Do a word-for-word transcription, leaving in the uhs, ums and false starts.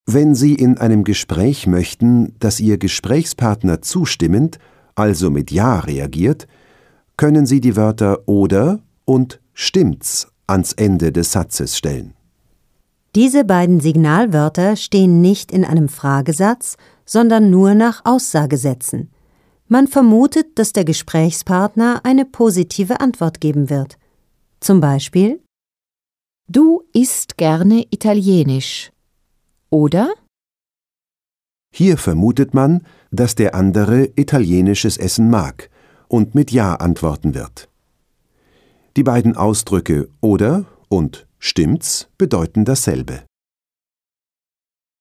Wenn Sie in einem Gespräch möchten, dass Ihr Gesprächspartner zustimmend, also mit Ja reagiert, können Sie die Wörter oder und stimmt's ans Ende des Satzes stellen. Diese beiden Signalwörter stehen nicht in einem Fragesatz, sondern nur nach Aussagesätzen. Man vermutet, dass der Gesprächspartner eine positive Antwort geben wird. Zum Beispiel: Du isst gerne Italienisch. Oder? Hier vermutet man, dass der andere italienisches Essen mag und mit Ja antworten wird. Die beiden Ausdrücke oder und stimmt's bedeuten dasselbe.